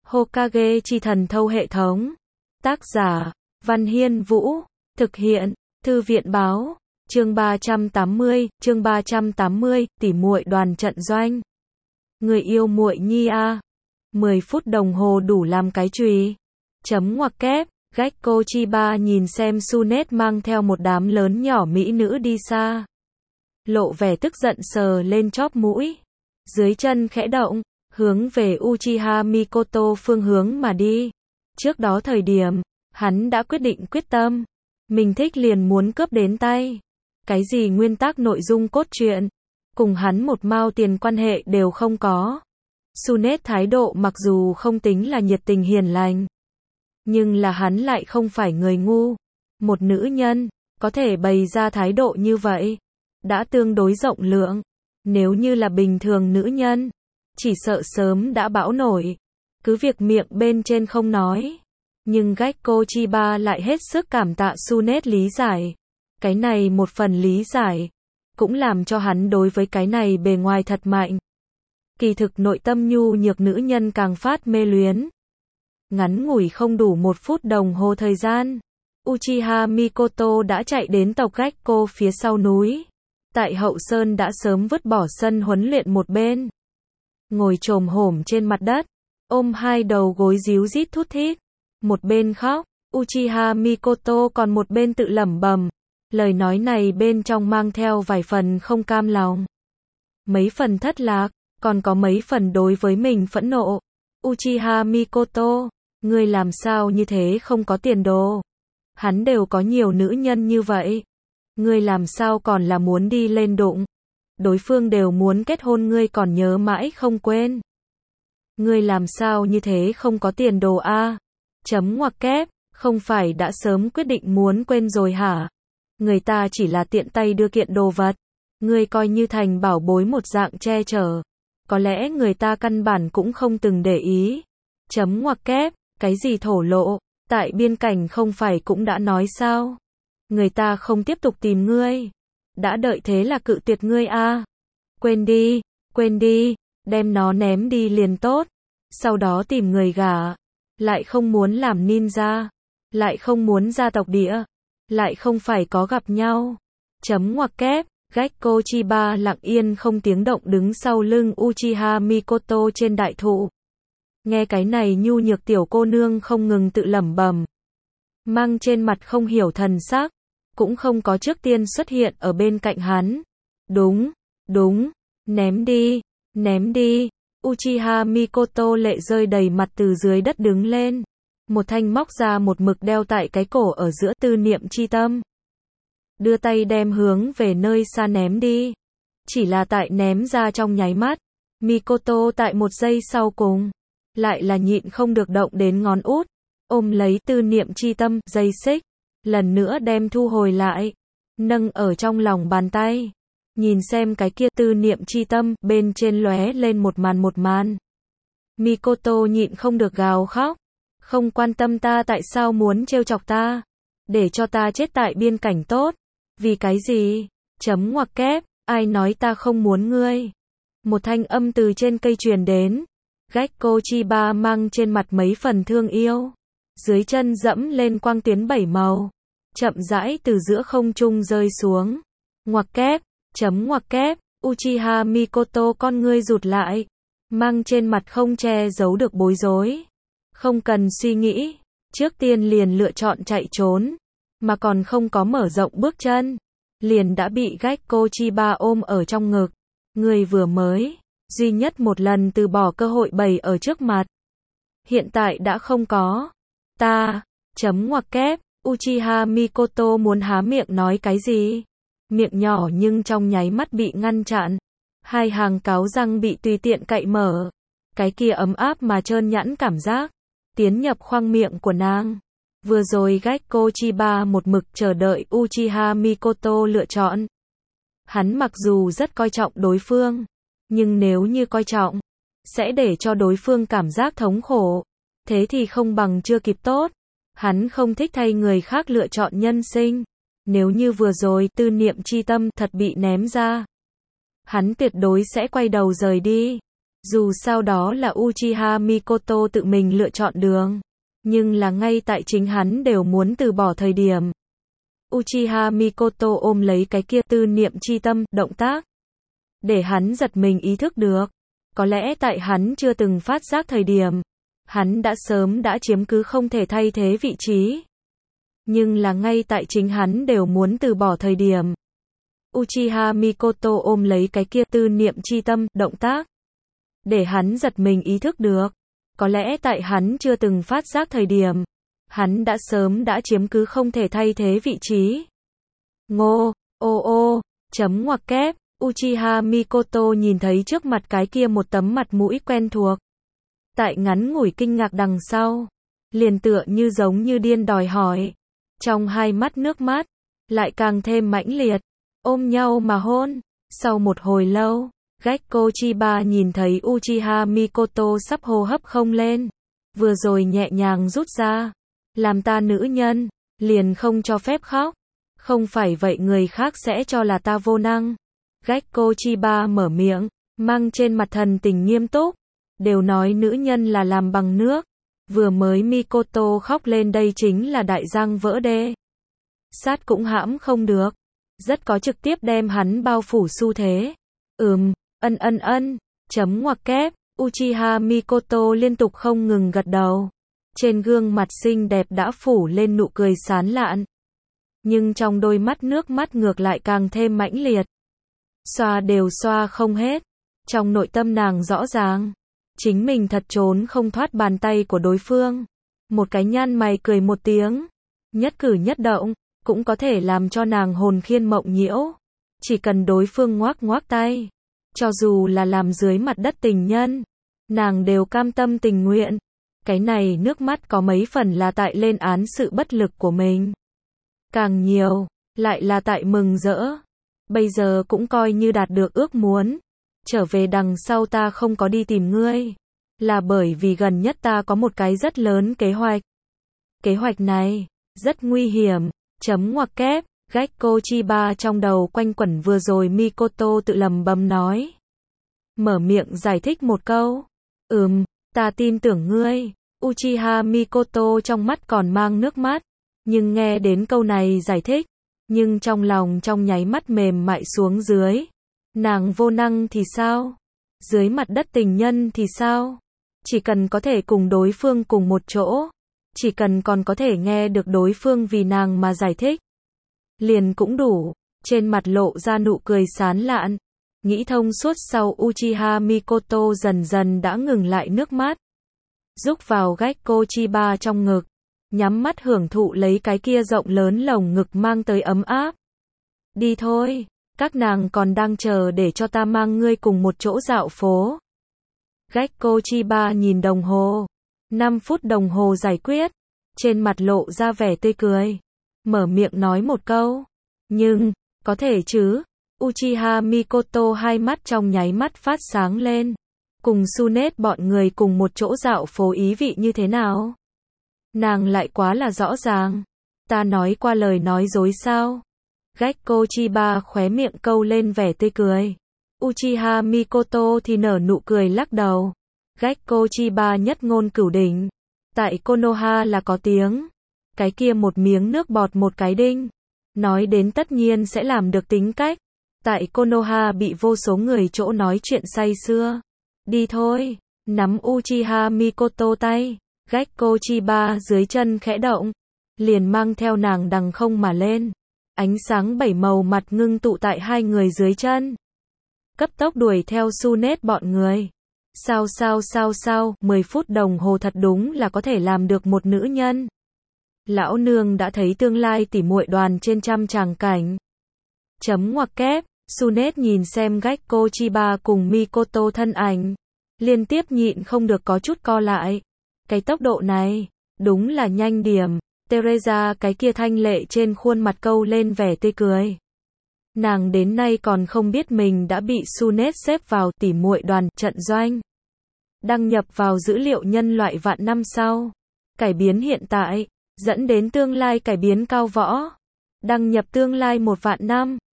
Hokage chi thần thâu hệ thống. Tác giả, Văn Hiên Vũ. Thực hiện, Thư viện báo. Chương 380, tỉ muội đoàn trận doanh. Người yêu muội nhi a. 10 phút đồng hồ đủ làm cái chùy. Chấm ngoặc kép, Gekko Chiba nhìn xem Sunet mang theo một đám lớn nhỏ mỹ nữ đi xa. Lộ vẻ tức giận sờ lên chóp mũi. Dưới chân khẽ động, hướng về Uchiha Mikoto phương hướng mà đi. Trước đó thời điểm, hắn đã quyết tâm. Mình thích liền muốn cướp đến tay. Cái gì nguyên tắc nội dung cốt truyện, cùng hắn một mao tiền quan hệ đều không có. Sunet thái độ mặc dù không tính là nhiệt tình hiền lành, nhưng là hắn lại không phải người ngu. Một nữ nhân, có thể bày ra thái độ như vậy, đã tương đối rộng lượng. Nếu như là bình thường nữ nhân, chỉ sợ sớm đã bão nổi. Cứ việc miệng bên trên không nói, nhưng Gekko Chiba lại hết sức cảm tạ Sunet lý giải. Cái này một phần lý giải, cũng làm cho hắn đối với cái này bề ngoài thật mạnh. Kỳ thực nội tâm nhu nhược nữ nhân càng phát mê luyến. Ngắn ngủi không đủ 1 phút đồng hồ thời gian, Uchiha Mikoto đã chạy đến tộc Gekko phía sau núi. Tại hậu sơn đã sớm vứt bỏ sân huấn luyện một bên. Ngồi chồm hổm trên mặt đất, ôm hai đầu gối ríu rít thút thít. Một bên khóc, Uchiha Mikoto còn một bên tự lẩm bẩm. Lời nói này bên trong mang theo vài phần không cam lòng, mấy phần thất lạc, còn có mấy phần đối với mình phẫn nộ. Uchiha Mikoto, ngươi làm sao như thế không có tiền đồ? Hắn đều có nhiều nữ nhân như vậy, ngươi làm sao còn là muốn đi lên đụng? Đối phương đều muốn kết hôn ngươi còn nhớ mãi không quên. Ngươi làm sao như thế không có tiền đồ a? Chấm ngoặc kép, không phải đã sớm quyết định muốn quên rồi hả? Người ta chỉ là tiện tay đưa kiện đồ vật, ngươi coi như thành bảo bối một dạng che chở. Có lẽ người ta căn bản cũng không từng để ý. Chấm ngoặc kép, cái gì thổ lộ, tại biên cảnh không phải cũng đã nói sao? Người ta không tiếp tục tìm ngươi, đã đợi thế là cự tuyệt ngươi a. Quên đi, đem nó ném đi liền tốt. Sau đó tìm người gả, lại không muốn làm ninja, lại không muốn gia tộc địa, lại không phải có gặp nhau. Chấm ngoặc kép, Gekko Chiba lặng yên không tiếng động đứng sau lưng Uchiha Mikoto trên đại thụ. Nghe cái này nhu nhược tiểu cô nương không ngừng tự lẩm bẩm, mang trên mặt không hiểu thần sắc, cũng không có trước tiên xuất hiện ở bên cạnh hắn. Đúng, ném đi. Uchiha Mikoto lệ rơi đầy mặt từ dưới đất đứng lên. Một thanh móc ra một mực đeo tại cái cổ ở giữa tư niệm chi tâm. Đưa tay đem hướng về nơi xa ném đi. Chỉ là tại ném ra trong nháy mắt, Mikoto tại một giây sau cùng, lại là nhịn không được động đến ngón út, ôm lấy tư niệm chi tâm, dây xích, lần nữa đem thu hồi lại, nâng ở trong lòng bàn tay. Nhìn xem cái kia tư niệm chi tâm, bên trên lóe lên một màn. Mikoto nhịn không được gào khóc. Không quan tâm ta tại sao muốn trêu chọc ta, để cho ta chết tại biên cảnh tốt. Vì cái gì? Chấm ngoặc kép, ai nói ta không muốn ngươi? Một thanh âm từ trên cây truyền đến. Gekko Chiba mang trên mặt mấy phần thương yêu, dưới chân dẫm lên quang tuyến 7 màu, chậm rãi từ giữa không trung rơi xuống. Ngoặc kép, chấm ngoặc kép, Uchiha Mikoto con ngươi rụt lại, mang trên mặt không che giấu được bối rối. Không cần suy nghĩ, trước tiên liền lựa chọn chạy trốn, mà còn không có mở rộng bước chân, liền đã bị Gekko Chiba ôm ở trong ngực. Người vừa mới, duy nhất một lần từ bỏ cơ hội bày ở trước mặt. Hiện tại đã không có. Ta, chấm ngoặc kép, Uchiha Mikoto muốn há miệng nói cái gì? Miệng nhỏ nhưng trong nháy mắt bị ngăn chặn. Hai hàng cáo răng bị tùy tiện cậy mở. Cái kia ấm áp mà trơn nhẵn cảm giác tiến nhập khoang miệng của nàng. Vừa rồi Gekko Chiba một mực chờ đợi Uchiha Mikoto lựa chọn. Hắn mặc dù rất coi trọng đối phương, nhưng nếu như coi trọng, sẽ để cho đối phương cảm giác thống khổ. Thế thì không bằng chưa kịp tốt. Hắn không thích thay người khác lựa chọn nhân sinh. Nếu như vừa rồi tư niệm chi tâm thật bị ném ra, hắn tuyệt đối sẽ quay đầu rời đi. Dù sao đó là Uchiha Mikoto tự mình lựa chọn đường. Nhưng là ngay tại chính hắn đều muốn từ bỏ thời điểm. Uchiha Mikoto ôm lấy cái kia tư niệm chi tâm, động tác. Để hắn giật mình ý thức được. Có lẽ tại hắn chưa từng phát giác thời điểm. Hắn đã sớm đã chiếm cứ không thể thay thế vị trí. Nhưng là ngay tại chính hắn đều muốn từ bỏ thời điểm. Uchiha Mikoto ôm lấy cái kia tư niệm chi tâm, động tác. Để hắn giật mình ý thức được. Có lẽ tại hắn chưa từng phát giác thời điểm. Hắn đã sớm đã chiếm cứ không thể thay thế vị trí. Ngô, chấm ngoặc kép, Uchiha Mikoto nhìn thấy trước mặt cái kia một tấm mặt mũi quen thuộc. Tại ngắn ngủi kinh ngạc đằng sau. Liền tựa như giống như điên đòi hỏi. Trong hai mắt nước mắt. Lại càng thêm mãnh liệt. Ôm nhau mà hôn. Sau một hồi lâu. Gekko Chiba nhìn thấy Uchiha Mikoto sắp hô hấp không lên. Vừa rồi nhẹ nhàng rút ra. Làm ta nữ nhân. Liền không cho phép khóc. Không phải vậy người khác sẽ cho là ta vô năng. Gekko Chiba mở miệng. Mang trên mặt thần tình nghiêm túc. Đều nói nữ nhân là làm bằng nước. Vừa mới Mikoto khóc lên đây chính là đại giang vỡ đê. Sát cũng hãm không được. Rất có trực tiếp đem hắn bao phủ xu thế. Chấm ngoặc kép, Uchiha Mikoto liên tục không ngừng gật đầu. Trên gương mặt xinh đẹp đã phủ lên nụ cười sán lạn. Nhưng trong đôi mắt nước mắt ngược lại càng thêm mãnh liệt. Xoa đều xoa không hết. Trong nội tâm nàng rõ ràng. Chính mình thật trốn không thoát bàn tay của đối phương. Một cái nhăn mày cười một tiếng. Nhất cử nhất động, cũng có thể làm cho nàng hồn khiên mộng nhiễu. Chỉ cần đối phương ngoác ngoác tay. Cho dù là làm dưới mặt đất tình nhân. Nàng đều cam tâm tình nguyện. Cái này nước mắt có mấy phần là tại lên án sự bất lực của mình. Càng nhiều, lại là tại mừng rỡ. Bây giờ cũng coi như đạt được ước muốn. Trở về đằng sau ta không có đi tìm ngươi. Là bởi vì gần nhất ta có một cái rất lớn kế hoạch. Kế hoạch này, rất nguy hiểm. Chấm ngoặc kép, Gekko Chiba trong đầu quanh quẩn vừa rồi Mikoto tự lầm bầm nói. Mở miệng giải thích một câu. Ta tin tưởng ngươi. Uchiha Mikoto trong mắt còn mang nước mắt. Nhưng nghe đến câu này giải thích. Nhưng trong lòng trong nháy mắt mềm mại xuống dưới. Nàng vô năng thì sao? Dưới mặt đất tình nhân thì sao? Chỉ cần có thể cùng đối phương cùng một chỗ. Chỉ cần còn có thể nghe được đối phương vì nàng mà giải thích. Liền cũng đủ. Trên mặt lộ ra nụ cười sán lạn. Nghĩ thông suốt sau Uchiha Mikoto dần dần đã ngừng lại nước mắt. Rúc vào Gekko Chiba trong ngực. Nhắm mắt hưởng thụ lấy cái kia rộng lớn lồng ngực mang tới ấm áp. Đi thôi. Các nàng còn đang chờ để cho ta mang ngươi cùng một chỗ dạo phố. Gekko Chiba nhìn đồng hồ. 5 phút đồng hồ giải quyết. Trên mặt lộ ra vẻ tươi cười. Mở miệng nói một câu. Nhưng, có thể chứ. Uchiha Mikoto hai mắt trong nháy mắt phát sáng lên. Cùng Tsunade bọn người cùng một chỗ dạo phố ý vị như thế nào? Nàng lại quá là rõ ràng. Ta nói qua lời nói dối sao? Gekko Chiba khóe miệng câu lên vẻ tươi cười. Uchiha Mikoto thì nở nụ cười lắc đầu. Gekko Chiba nhất ngôn cửu đỉnh. Tại Konoha là có tiếng. Cái kia một miếng nước bọt một cái đinh. Nói đến tất nhiên sẽ làm được tính cách. Tại Konoha bị vô số người chỗ nói chuyện say sưa. Đi thôi. Nắm Uchiha Mikoto tay. Gekko Chiba dưới chân khẽ động. Liền mang theo nàng đằng không mà lên. Ánh sáng bảy màu mặt ngưng tụ tại hai người dưới chân. Cấp tốc đuổi theo Tsunade bọn người. Sao, 10 phút đồng hồ thật đúng là có thể làm được một nữ nhân. Lão nương đã thấy tương lai tỉ muội đoàn trên trăm tràng cảnh. Chấm ngoặc kép, Tsunade nhìn xem Gekko Chiba cùng Mikoto thân ảnh. Liên tiếp nhịn không được có chút co lại. Cái tốc độ này, đúng là nhanh điểm. Teresa cái kia thanh lệ trên khuôn mặt câu lên vẻ tươi cười. Nàng đến nay còn không biết mình đã bị Tsunade xếp vào tỉ muội đoàn trận doanh. Đăng nhập vào dữ liệu nhân loại vạn năm sau. Cải biến hiện tại, dẫn đến tương lai cải biến cao võ. Đăng nhập tương lai 1 vạn năm.